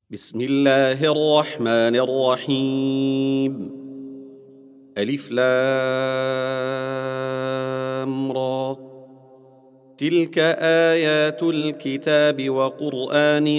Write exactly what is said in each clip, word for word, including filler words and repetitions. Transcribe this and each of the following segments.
بسم الله الرحمن الرحيم. ألف لام را. تلك آيات الكتاب وقرآن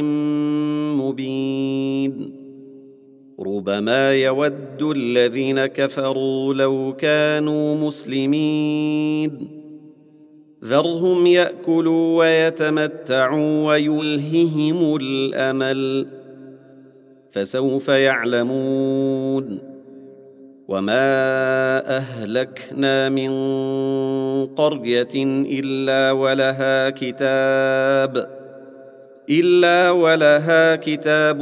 مبين. ربما يود الذين كفروا لو كانوا مسلمين. ذرهم يأكلوا ويتمتعوا ويلههم الأمل، فسوف يعلمون. وما أهلكنا من قرية إلا ولها كتاب إلا ولها كتاب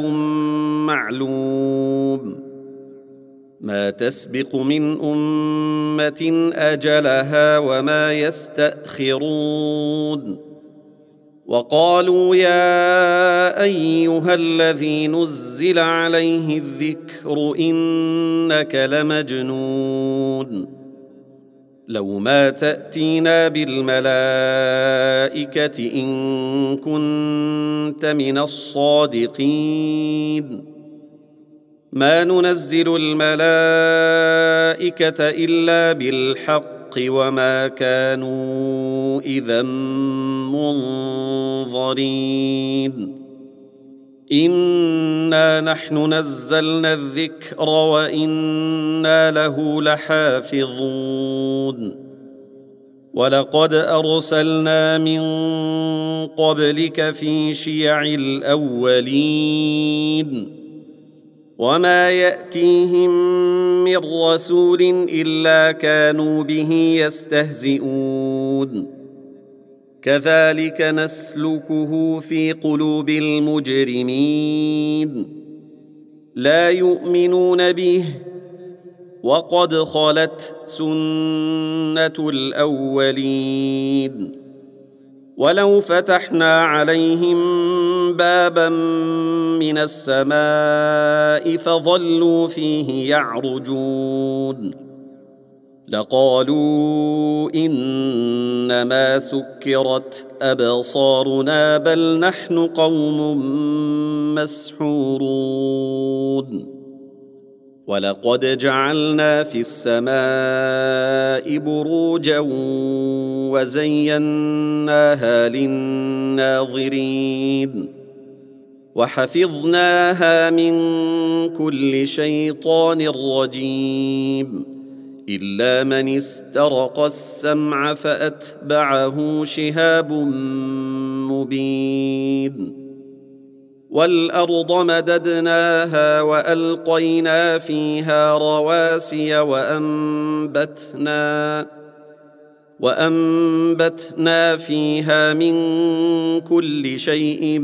معلوم. ما تسبق من أمة أجلها وما يستأخرون. وقالوا يا أيها الذي نزل عليه الذكر إنك لمجنون. لو ما تأتينا بالملائكة إن كنت من الصادقين. ما ننزل الملائكة إلا بالحق وما كانوا إذا منظرين. إنا نحن نزلنا الذكر وإنا له لحافظون. ولقد أرسلنا من قبلك في شيع الأولين. وما يأتيهم من رسول إلا كانوا به يستهزئون. كذلك نسلكه في قلوب المجرمين. لا يؤمنون به وقد خلت سنة الأولين. ولو فتحنا عليهم بابا من السماء فظلوا فيه يعرجون لقالوا إنما سكرت أبصارنا بل نحن قوم مسحورون. ولقد جعلنا في السماء بروجا وزيناها للناظرين وحفظناها من كل شيطان رجيم إلا من استرق السمع فأتبعه شهاب مبين. والأرض مددناها وألقينا فيها رواسي وأنبتنا وأنبتنا فيها من كل شيء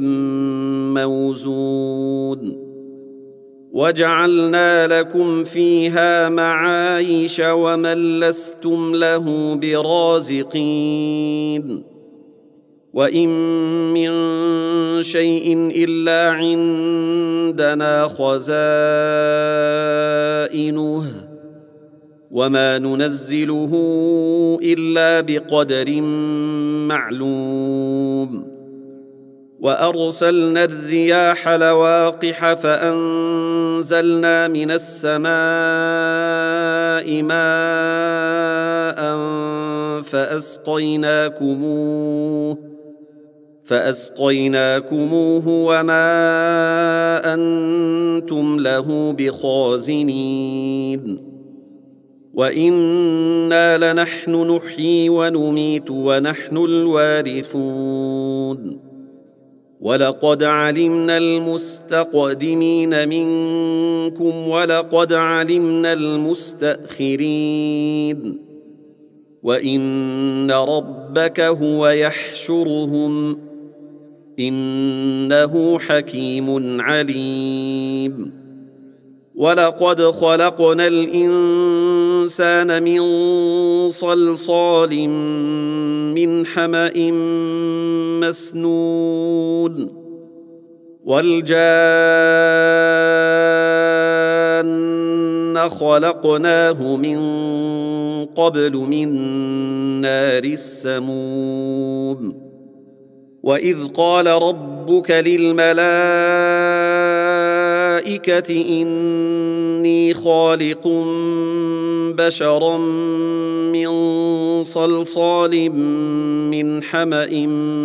موزون. وجعلنا لكم فيها معايش ومن لستم له برازقين. وإن من شيء إلا عندنا خزائنه وما ننزله إلا بقدر معلوم. وأرسلنا الرياح لواقح فأنزلنا من السماء ماء فأسقيناكموه فأسقيناكموه وما أنتم له بخازنين. وإنا لنحن نحيي ونميت ونحن الوارثون. ولقد علمنا المستقدمين منكم ولقد علمنا المستأخرين. وإن ربك هو يحشرهم إنه حكيم عليم. ولقد خلقنا الإنسان من صلصال من حمأ مسنون. والجان خلقناه من قبل من نار السموم. وإذ قال ربك للملائكة الملائكة إني خالق بشرا من صلصال من حمأ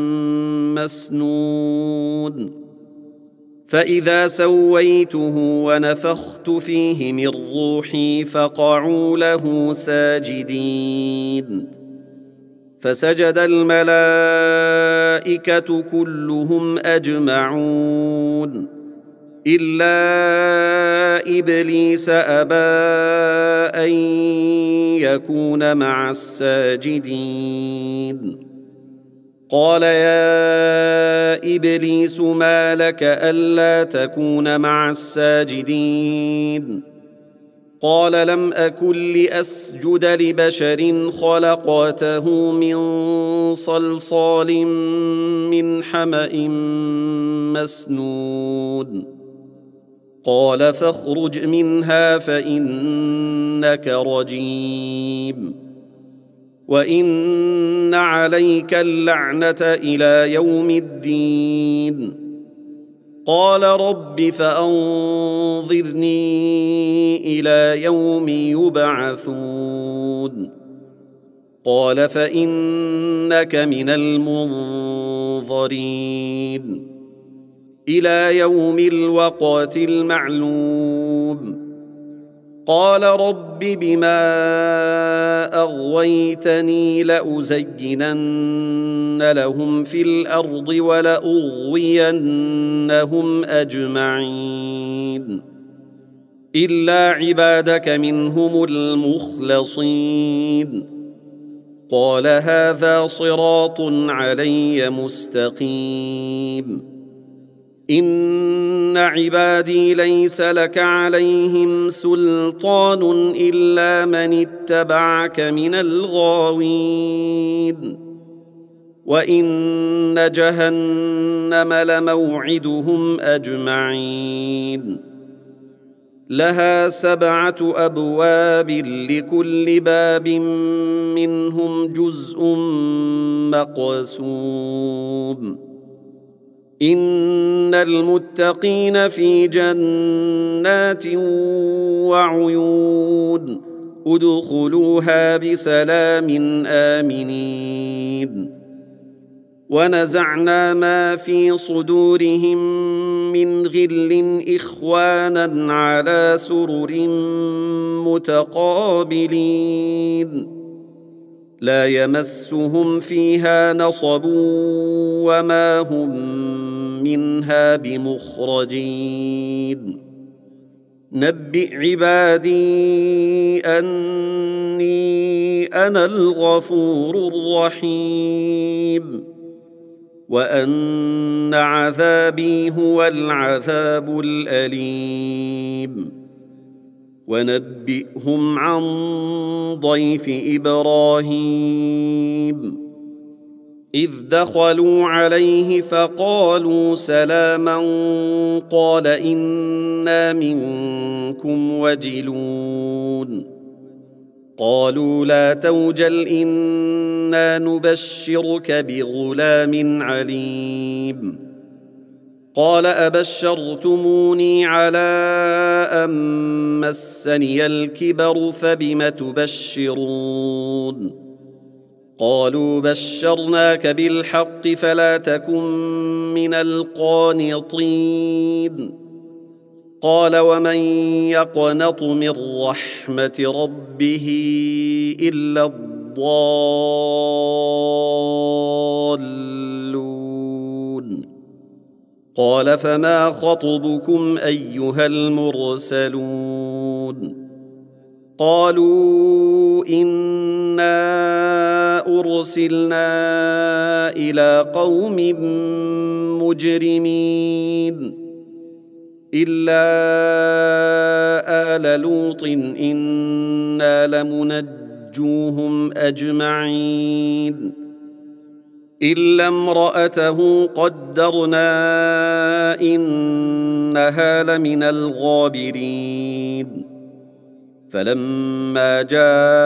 مسنون فإذا سويته ونفخت فيه من روحي فقعوا له ساجدين فسجد الملائكة كلهم أجمعون إلا إبليس أبى أن يكون مع الساجدين قال يا إبليس ما لك ألا تكون مع الساجدين قال لم أكن لأسجد لبشر خلقته من صلصال من حمأ مسنون قال فاخرج منها فإنك رجيم وإن عليك اللعنة إلى يوم الدين قال رب فأنظرني إلى يوم يبعثون قال فإنك من المنظرين إلى يوم الوقت المعلوم قال رب بما أغويتني لأزينن لهم في الأرض ولأغوينهم أجمعين إلا عبادك منهم المخلصين قال هذا صراط علي مستقيم إن عبادي ليس لك عليهم سلطان إلا من اتبعك من الغاوين وإن جهنم لموعدهم أجمعين لها سبعة أبواب لكل باب منهم جزء مقسوم إن المتقين في جنات وعيون ادخلوها بسلام آمنين ونزعنا ما في صدورهم من غل إخوانا على سرر متقابلين لا يمسهم فيها نصب وما هم منها بمخرجين نبئ عبادي أني أنا الغفور الرحيم وأن عذابي هو العذاب الأليم ونبئهم عن ضيف إبراهيم إذ دخلوا عليه فقالوا سلاما قال إنا منكم وجلون قالوا لا توجل إنا نبشرك بغلام عليم قال أبشرتموني على أن مسني الكبر فبم تبشرون قالوا بشرناك بالحق فلا تكن من القانطين قال ومن يقنط من رحمة ربه إلا الضالون قال فما خطبكم أيها المرسلون قالوا إنا أرسلنا إلى قوم مجرمين إلا آل لوط إنا لمنجوهم أجمعين إلا امرأته قدرنا إنها لمن الغابرين فلما جاء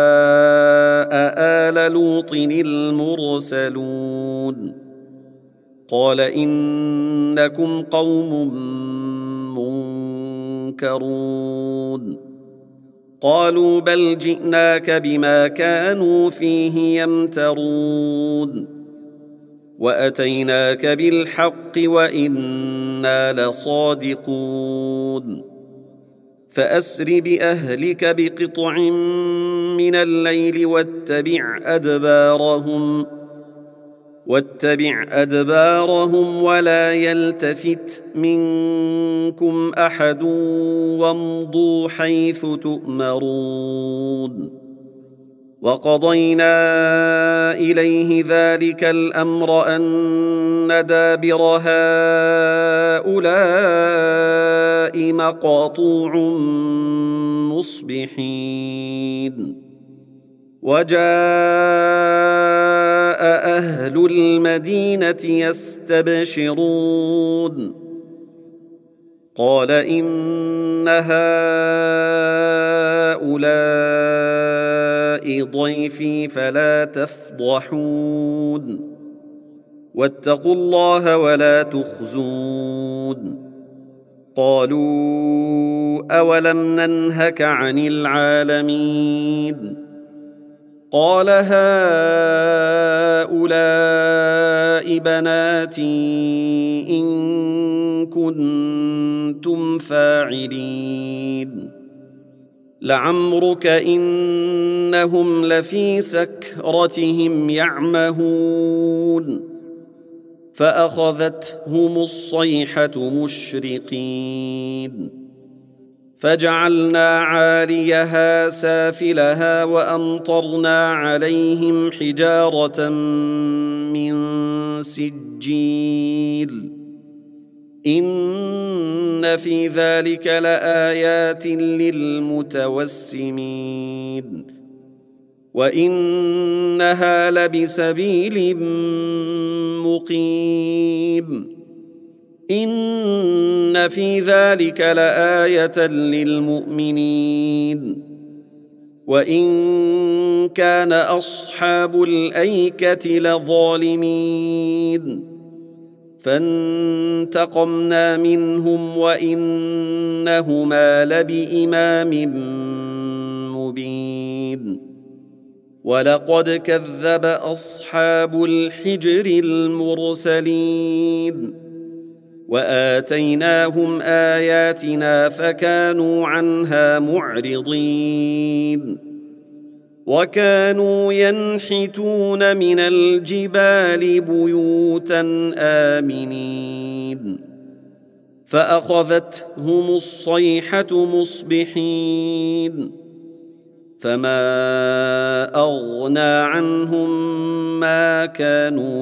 آل لوط المرسلون قال إنكم قوم ينكرون قالوا بل جئناك بما كانوا فيه يمترون وأتيناك بالحق وإنا لصادقون فأسر بأهلك بقطع من الليل واتبع أدبارهم واتبع أدبارهم ولا يلتفت منكم أحد وامضوا حيث تؤمرون وقضينا إليه ذلك الأمر أن دابر هؤلاء مقطوع مصبحين وجاء أهل المدينة يستبشرون قال إن هؤلاء ضيفي فلا تفضحون واتقوا الله ولا تخزون قالوا أولم ننهك عن العالمين قال هؤلاء بناتي إن كنتم فاعلين لعمرك إنهم لفي سكرتهم يعمهون فأخذتهم الصيحة مشرقين فجعلنا عاليها سافلها وأمطرنا عليهم حجارة من سجيل إن في ذلك لآيات للمتوسمين وإنها لبسبيل مقيم إن في ذلك لآية للمؤمنين وإن كان أصحاب الأيكة لظالمين فانتقمنا منهم وإنهما لبإمام مبين ولقد كذب أصحاب الحجر المرسلين وآتيناهم آياتنا فكانوا عنها معرضين وكانوا ينحتون من الجبال بيوتا آمنين فأخذتهم الصيحة مصبحين فما أغنى عنهم ما كانوا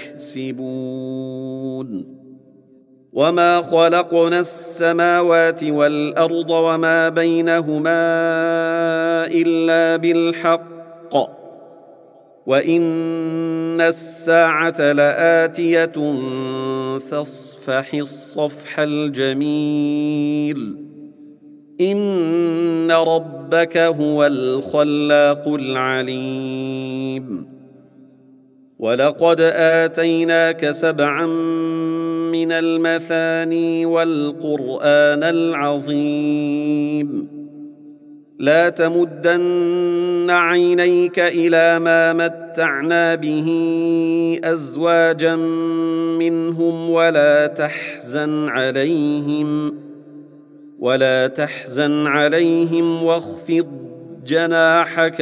يكسبون وما خلقنا السماوات والأرض وما بينهما إلا بالحق وإن الساعة لآتية فاصفح الصفح الجميل إن ربك هو الخلاق العليم ولقد آتيناك سبعا من المثاني والقرآن العظيم لا تمدن عينيك إلى ما متعنا به أزواجا منهم ولا تحزن عليهم ولا تحزن عليهم واخفض جناحك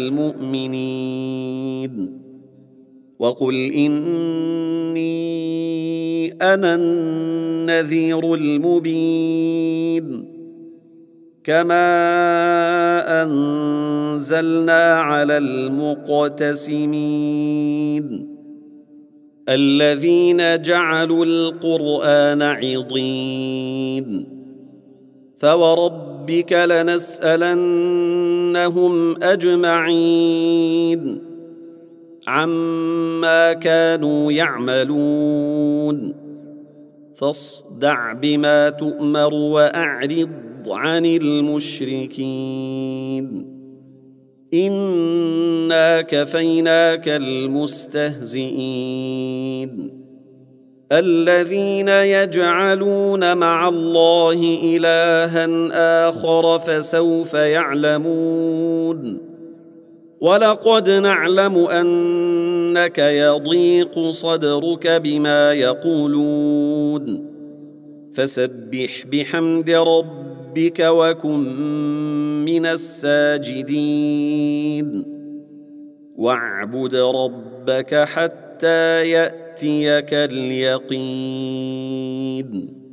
للمؤمنين وقل إني أنا النذير المبين كما أنزلنا على المقتسمين الذين جعلوا القرآن عضين فوربك لنسألنهم أجمعين عما كانوا يعملون فاصدع بما تؤمر وأعرض عن المشركين إنا كفيناك المستهزئين الذين يجعلون مع الله إلها آخر فسوف يعلمون ولقد نعلم أنك يضيق صدرك بما يقولون فسبح بحمد ربك وكن من الساجدين واعبد ربك حتى يأتيك اليقين.